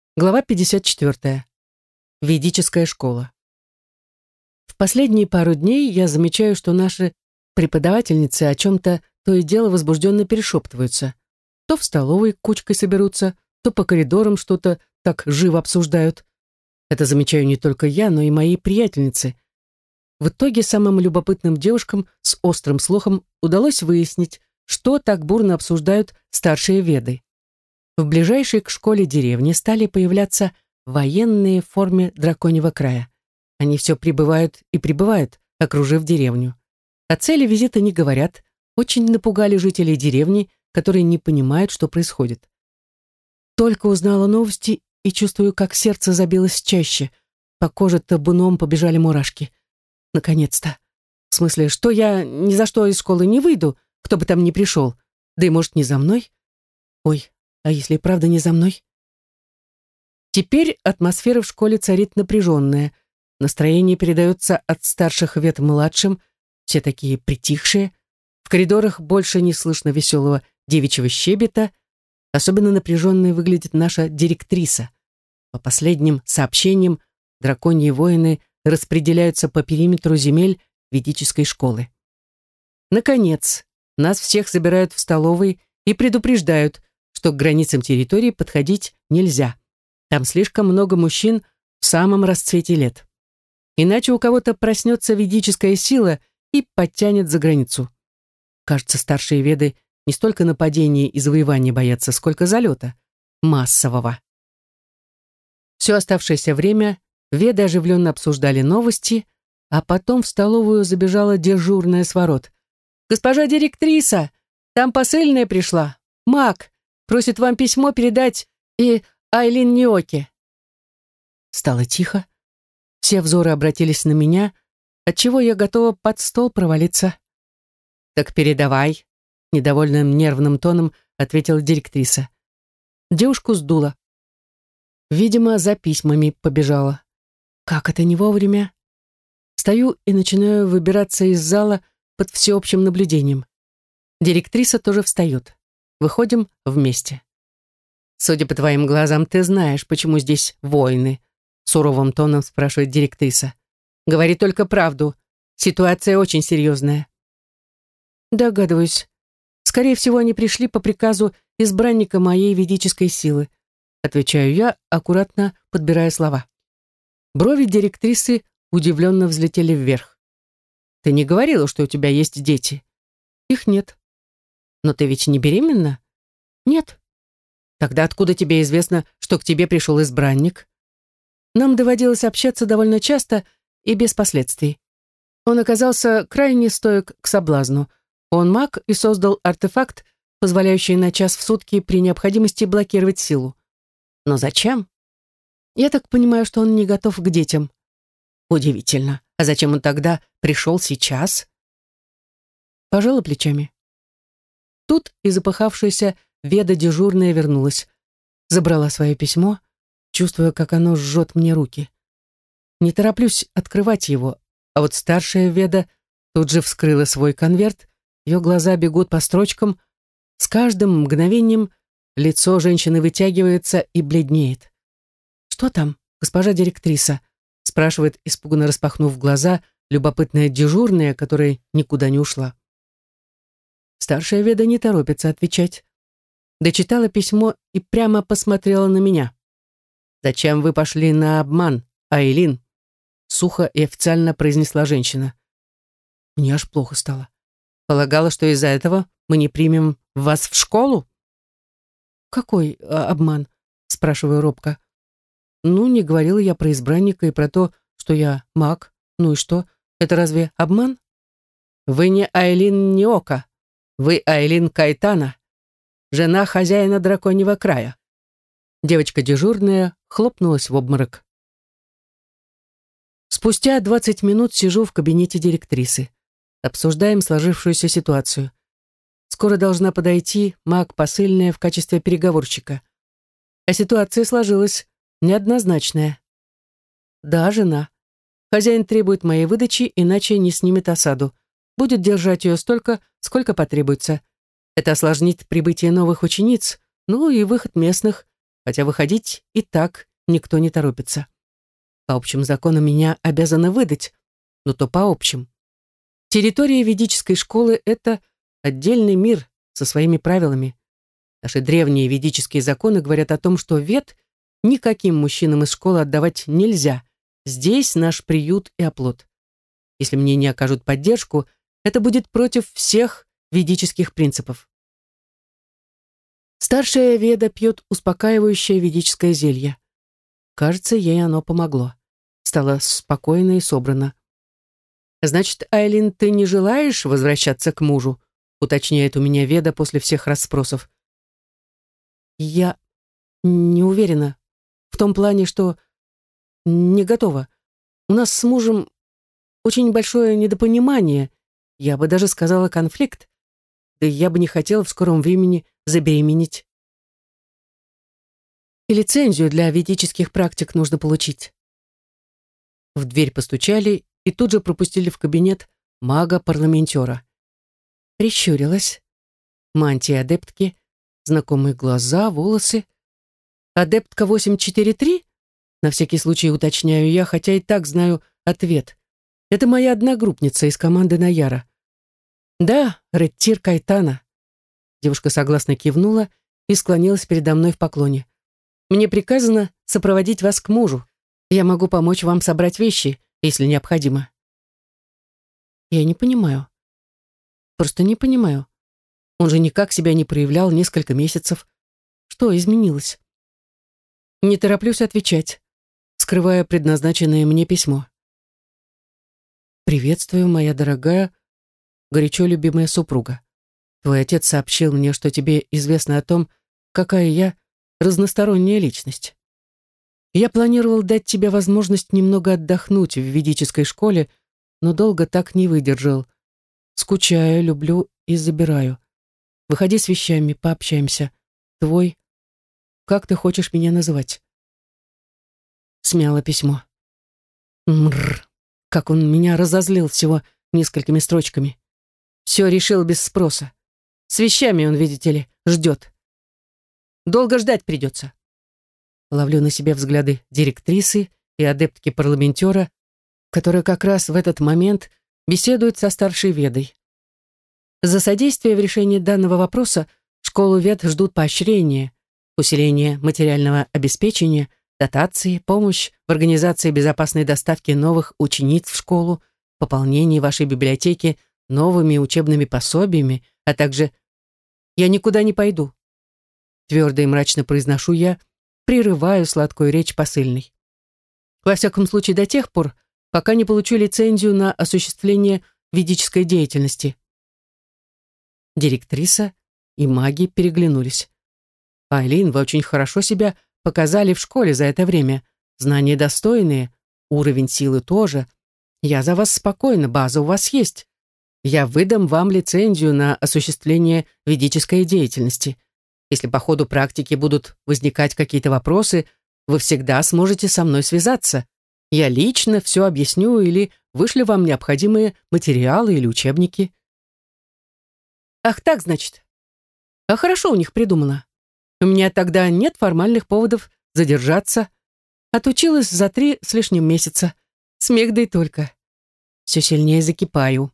Глава 54. Ведическая школа. В последние пару дней я замечаю, что наши преподавательницы о чем-то то и дело возбужденно перешептываются. То в столовой кучкой соберутся, то по коридорам что-то так живо обсуждают. Это замечаю не только я, но и мои приятельницы. В итоге самым любопытным девушкам с острым слухом удалось выяснить, что так бурно обсуждают старшие веды. В ближайшей к школе деревне стали появляться военные в форме драконьего края. Они все прибывают и прибывают, окружив деревню. О цели визита не говорят, очень напугали жителей деревни, которые не понимают, что происходит. Только узнала новости и чувствую, как сердце забилось чаще. По коже табуном побежали мурашки. Наконец-то. В смысле, что я ни за что из школы не выйду, кто бы там ни пришел. Да и может, не за мной? Ой, а если и правда не за мной? Теперь атмосфера в школе царит напряженная. Настроение передается от старших вет младшим, все такие притихшие. В коридорах больше не слышно веселого девичьего щебета. Особенно напряженной выглядит наша директриса. По последним сообщениям, драконьи воины распределяются по периметру земель ведической школы. Наконец, нас всех собирают в столовой и предупреждают, что к границам территории подходить нельзя. Там слишком много мужчин в самом расцвете лет. Иначе у кого-то проснется ведическая сила и подтянет за границу. Кажется, старшие веды не столько нападения и завоевания боятся, сколько залета. Массового. Все оставшееся время веды оживленно обсуждали новости, а потом в столовую забежала дежурная с ворот. «Госпожа директриса, там посыльная пришла. Маг. Просит вам письмо передать и Айлин Ниоке». Стало тихо. Все взоры обратились на меня, отчего я готова под стол провалиться. «Так передавай», — недовольным нервным тоном ответила директриса. Девушку сдуло. Видимо, за письмами побежала. Как это не вовремя? Стою и начинаю выбираться из зала под всеобщим наблюдением. Директриса тоже встает. Выходим вместе. «Судя по твоим глазам, ты знаешь, почему здесь воины?» Суровым тоном спрашивает директриса. «Говори только правду. Ситуация очень серьезная». «Догадываюсь. Скорее всего, они пришли по приказу избранника моей ведической силы», отвечаю я, аккуратно подбирая слова. Брови директрисы удивленно взлетели вверх. «Ты не говорила, что у тебя есть дети?» «Их нет». «Но ты ведь не беременна?» «Нет». «Тогда откуда тебе известно, что к тебе пришел избранник?» «Нам доводилось общаться довольно часто и без последствий. Он оказался крайне стоек к соблазну. Он маг и создал артефакт, позволяющий на час в сутки при необходимости блокировать силу. Но зачем? Я так понимаю, что он не готов к детям». «Удивительно. А зачем он тогда пришел сейчас?» Пожала плечами. Тут и запыхавшаяся веда дежурная вернулась. Забрала свое письмо, чувствуя, как оно жжет мне руки. Не тороплюсь открывать его, а вот старшая веда тут же вскрыла свой конверт, ее глаза бегут по строчкам. С каждым мгновением лицо женщины вытягивается и бледнеет. «Что там, госпожа директриса?» спрашивает, испуганно распахнув глаза, любопытная дежурная, которая никуда не ушла. Старшая веда не торопится отвечать. Дочитала письмо и прямо посмотрела на меня. «Зачем вы пошли на обман, Айлин?» Сухо и официально произнесла женщина. Мне аж плохо стало. «Полагала, что из-за этого мы не примем вас в школу?» «Какой обман?» спрашиваю робко. «Ну, не говорила я про избранника и про то, что я маг. Ну и что? Это разве обман?» «Вы не Айлин Ниока. Вы Айлин Кайтана, жена хозяина драконьего края». Девочка дежурная хлопнулась в обморок. Спустя 20 минут сижу в кабинете директрисы. Обсуждаем сложившуюся ситуацию. Скоро должна подойти маг посыльная в качестве переговорщика. А ситуация сложилась неоднозначная. Да, жена. Хозяин требует моей выдачи, иначе не снимет осаду. Будет держать ее столько, сколько потребуется. Это осложнит прибытие новых учениц, ну и выход местных, хотя выходить и так никто не торопится. По общим законам меня обязаны выдать, но то по общим. Территория ведической школы — это отдельный мир со своими правилами. Наши древние ведические законы говорят о том, что вет никаким мужчинам из школы отдавать нельзя. Здесь наш приют и оплот. Если мне не окажут поддержку, это будет против всех ведических принципов. Старшая Веда пьет успокаивающее ведическое зелье. Кажется, ей оно помогло. Стала спокойна и собрана. «Значит, Айлин, ты не желаешь возвращаться к мужу?» уточняет у меня Веда после всех расспросов. «Я не уверена. В том плане, что не готова. У нас с мужем очень большое недопонимание. Я бы даже сказала конфликт. Да и я бы не хотела в скором времени забеременеть. И лицензию для ведических практик нужно получить». В дверь постучали и тут же пропустили в кабинет мага-парламентера. Прищурилась. Мантия адептки, знакомые глаза, волосы. «Адептка 843?» На всякий случай уточняю я, хотя и так знаю ответ. Это моя одногруппница из команды Наяра. «Да, Реттир Кайтана». Девушка согласно кивнула и склонилась передо мной в поклоне. «Мне приказано сопроводить вас к мужу. Я могу помочь вам собрать вещи, если необходимо». Я не понимаю. Просто не понимаю. Он же никак себя не проявлял несколько месяцев. Что изменилось? Не тороплюсь отвечать, скрывая предназначенное мне письмо. «Приветствую, моя дорогая, горячо любимая супруга. Твой отец сообщил мне, что тебе известно о том, какая я разносторонняя личность. Я планировал дать тебе возможность немного отдохнуть в ведической школе, но долго так не выдержал. Скучаю, люблю и забираю. Выходи с вещами, пообщаемся. Твой... Как ты хочешь меня называть?» Смяла письмо. Мррр, как он меня разозлил всего несколькими строчками. Все решил без спроса. С вещами он, видите ли, ждет. Долго ждать придется. Ловлю на себе взгляды директрисы и адептки-парламентера, которая как раз в этот момент беседует со старшей Ведой. За содействие в решении данного вопроса школу Вед ждут поощрения, усиление материального обеспечения, дотации, помощь в организации безопасной доставки новых учениц в школу, пополнение вашей библиотеки новыми учебными пособиями, а также «Я никуда не пойду», твердо и мрачно произношу я, прерываю сладкую речь посыльной. Во всяком случае, до тех пор, пока не получу лицензию на осуществление ведической деятельности. Директриса и маги переглянулись. «Айлин, вы очень хорошо себя показали в школе за это время. Знания достойные, уровень силы тоже. Я за вас спокойна, база у вас есть. Я выдам вам лицензию на осуществление ведической деятельности. Если по ходу практики будут возникать какие-то вопросы, вы всегда сможете со мной связаться. Я лично все объясню или вышлю вам необходимые материалы или учебники». «Ах, так, значит. А хорошо у них придумано. У меня тогда нет формальных поводов задержаться. Отучилась за 3 с лишним месяца. Смех да и только. Все сильнее закипаю».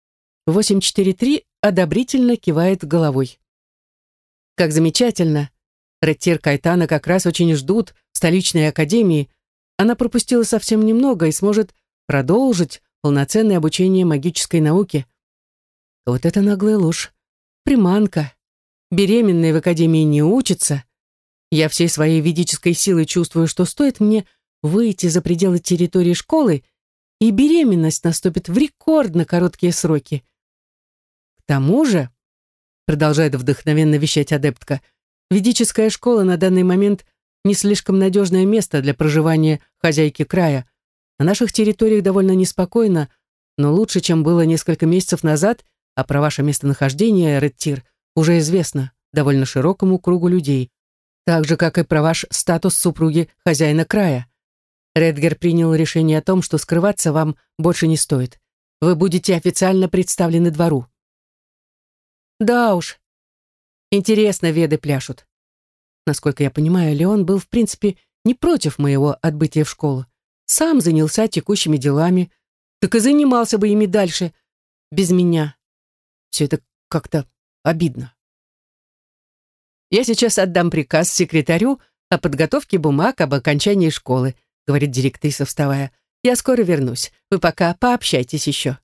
843 одобрительно кивает головой. «Как замечательно. Реттир Кайтана как раз очень ждут в столичной академии. Она пропустила совсем немного и сможет продолжить полноценное обучение магической науке». Вот это наглая ложь. Приманка. Беременные в академии не учатся. Я всей своей ведической силой чувствую, что стоит мне выйти за пределы территории школы, и беременность наступит в рекордно короткие сроки. К тому же, продолжает вдохновенно вещать адептка, ведическая школа на данный момент не слишком надежное место для проживания хозяйки края. На наших территориях довольно неспокойно, но лучше, чем было несколько месяцев назад, а про ваше местонахождение, Реттир, уже известно довольно широкому кругу людей, так же, как и про ваш статус супруги хозяина края. Редгер принял решение о том, что скрываться вам больше не стоит. Вы будете официально представлены двору. Да уж, интересно веды пляшут. Насколько я понимаю, Леон был, в принципе, не против моего отбытия в школу. Сам занялся текущими делами, так и занимался бы ими дальше, без меня. Все это как-то обидно. «Я сейчас отдам приказ секретарю о подготовке бумаг об окончании школы», говорит директриса, вставая. «Я скоро вернусь. Вы пока пообщайтесь еще».